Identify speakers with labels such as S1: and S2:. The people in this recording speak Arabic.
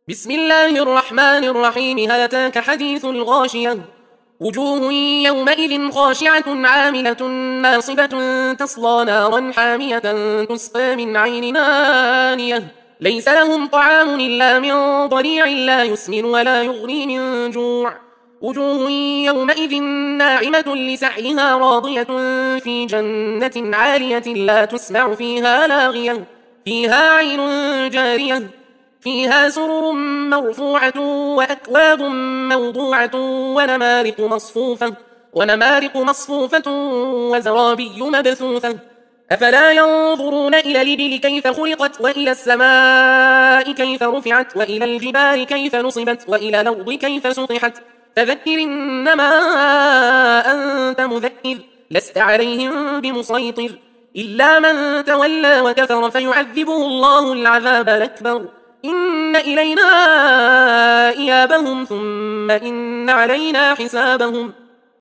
S1: بسم الله الرحمن الرحيم. هل أتاك حديث الغاشية؟ وجوه يومئذ خاشعة عاملة ناصبة تصلى نارا حامية تسقى من عين آنية ليس لهم طعام إلا من ضريع لا يسمن ولا يغني من جوع. وجوه يومئذ ناعمة لسعيها راضية في جنة عالية لا تسمع فيها لاغية فيها عين جارية فيها سرر مرفوعة وأكواب موضوعة ونمارق مصفوفة وزرابي مبثوثة. أفلا ينظرون إلى الإبل كيف خلقت وإلى السماء كيف رفعت وإلى الجبال كيف نصبت وإلى الأرض كيف سطحت. فذكر إنما أنت مذكر لست عليهم بمسيطر إلا من تولى وكفر فيعذبه الله العذاب الأكبر. إن إلينا إيابهم ثم إن علينا حسابهم.